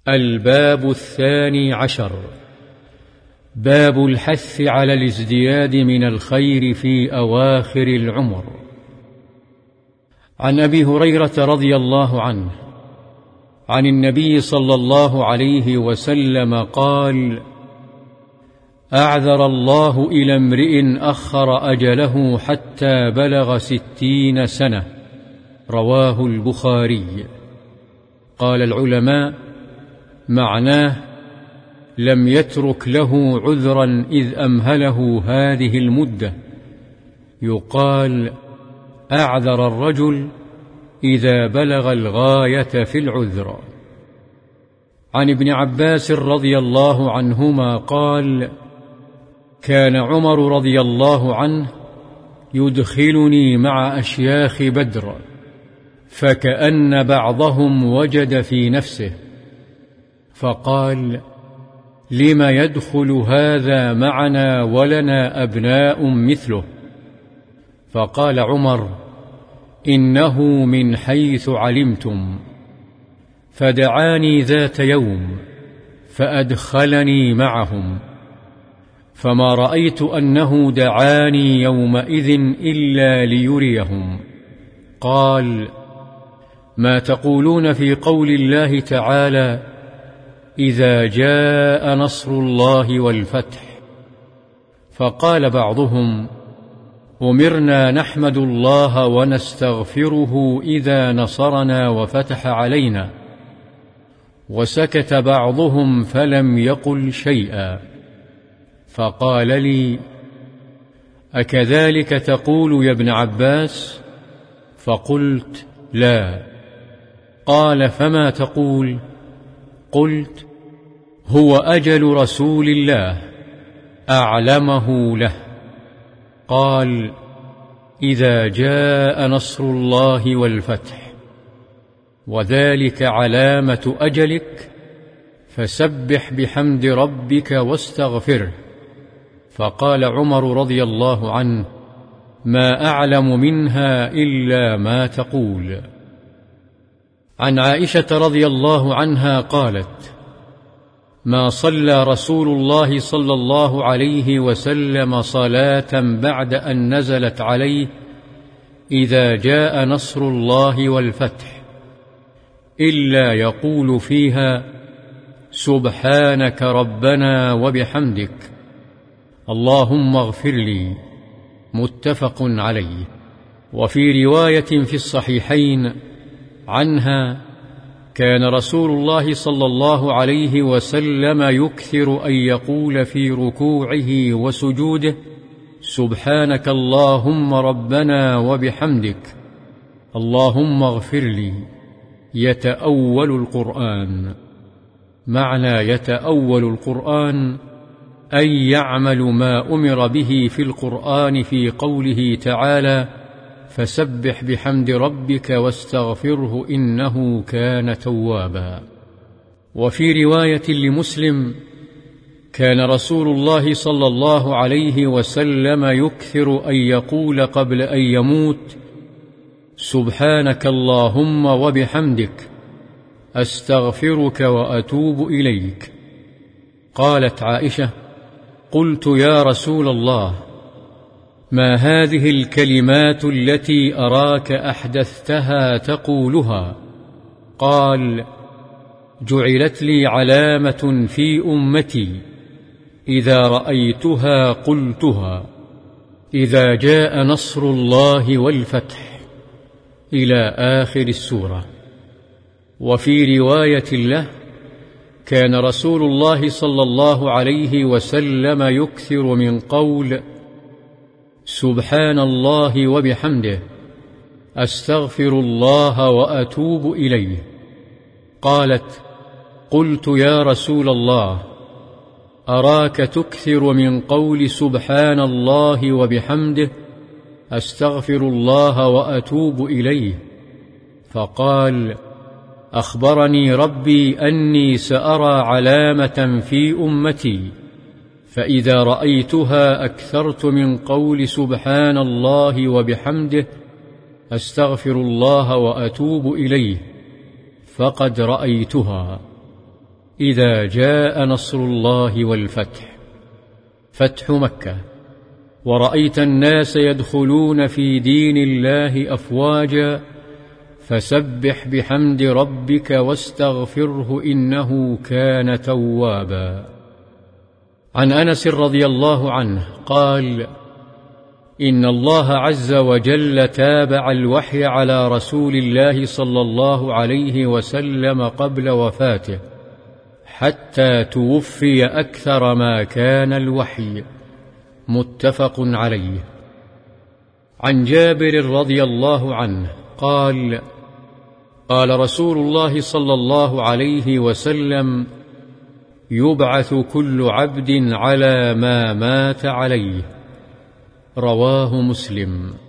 الباب 12 باب الحث على الازدياد من الخير في أواخر العمر. عن أبي هريرة رضي الله عنه عن النبي صلى الله عليه وسلم قال: أعذر الله إلى امرئ أخر أجله حتى بلغ 60 سنة. رواه البخاري. قال العلماء: معناه لم يترك له عذرا إذ أمهله هذه المدة. يقال: أعذر الرجل إذا بلغ الغاية في العذر. عن ابن عباس رضي الله عنهما قال: كان عمر رضي الله عنه يدخلني مع أشياخ بدر، فكأن بعضهم وجد في نفسه فقال: لم يدخل هذا معنا ولنا أبناء مثله؟ فقال عمر: إنه من حيث علمتم. فدعاني ذات يوم فأدخلني معهم، فما رأيت أنه دعاني يومئذ إلا ليريهم. قال: ما تقولون في قول الله تعالى: إذا جاء نصر الله والفتح؟ فقال بعضهم: أمرنا نحمد الله ونستغفره إذا نصرنا وفتح علينا. وسكت بعضهم فلم يقل شيئا. فقال لي: أكذلك تقول يا ابن عباس؟ فقلت: لا. قال: فما تقول؟ قلت: هو أجل رسول الله أعلمه له. قال: إذا جاء نصر الله والفتح، وذلك علامة أجلك، فسبح بحمد ربك واستغفره. فقال عمر رضي الله عنه: ما أعلم منها إلا ما تقول. عن عائشة رضي الله عنها قالت: ما صلى رسول الله صلى الله عليه وسلم صلاة بعد أن نزلت عليه إذا جاء نصر الله والفتح إلا يقول فيها: سبحانك ربنا وبحمدك، اللهم اغفر لي. متفق عليه. وفي رواية في الصحيحين عنها: كان رسول الله صلى الله عليه وسلم يكثر أن يقول في ركوعه وسجوده: سبحانك اللهم ربنا وبحمدك، اللهم اغفر لي. يتأول القرآن. معنى يتأول القرآن أن يعمل ما أمر به في القرآن في قوله تعالى: فسبح بحمد ربك واستغفره إنه كان توابا. وفي رواية لمسلم: كان رسول الله صلى الله عليه وسلم يكثر أن يقول قبل أن يموت: سبحانك اللهم وبحمدك، أستغفرك وأتوب إليك. قالت عائشة: قلت يا رسول الله، ما هذه الكلمات التي أراك أحدثتها تقولها؟ قال: جعلت لي علامة في أمتي، إذا رأيتها قلتها: إذا جاء نصر الله والفتح، إلى آخر السورة. وفي رواية له: كان رسول الله صلى الله عليه وسلم يكثر من قول: سبحان الله وبحمده، أستغفر الله وأتوب إليه. قالت: قلت يا رسول الله، أراك تكثر من قول سبحان الله وبحمده، أستغفر الله وأتوب إليه. فقال: أخبرني ربي أني سأرى علامة في أمتي، فإذا رأيتها أكثرت من قول سبحان الله وبحمده، أستغفر الله وأتوب إليه، فقد رأيتها. إذا جاء نصر الله والفتح، فتح مكة، ورأيت الناس يدخلون في دين الله أفواجا، فسبح بحمد ربك واستغفره إنه كان توابا. عن أنس رضي الله عنه قال: إن الله عز وجل تابع الوحي على رسول الله صلى الله عليه وسلم قبل وفاته حتى توفي أكثر ما كان الوحي. متفق عليه. عن جابر رضي الله عنه قال: قال رسول الله صلى الله عليه وسلم: يبعث كل عبد على ما مات عليه. رواه مسلم.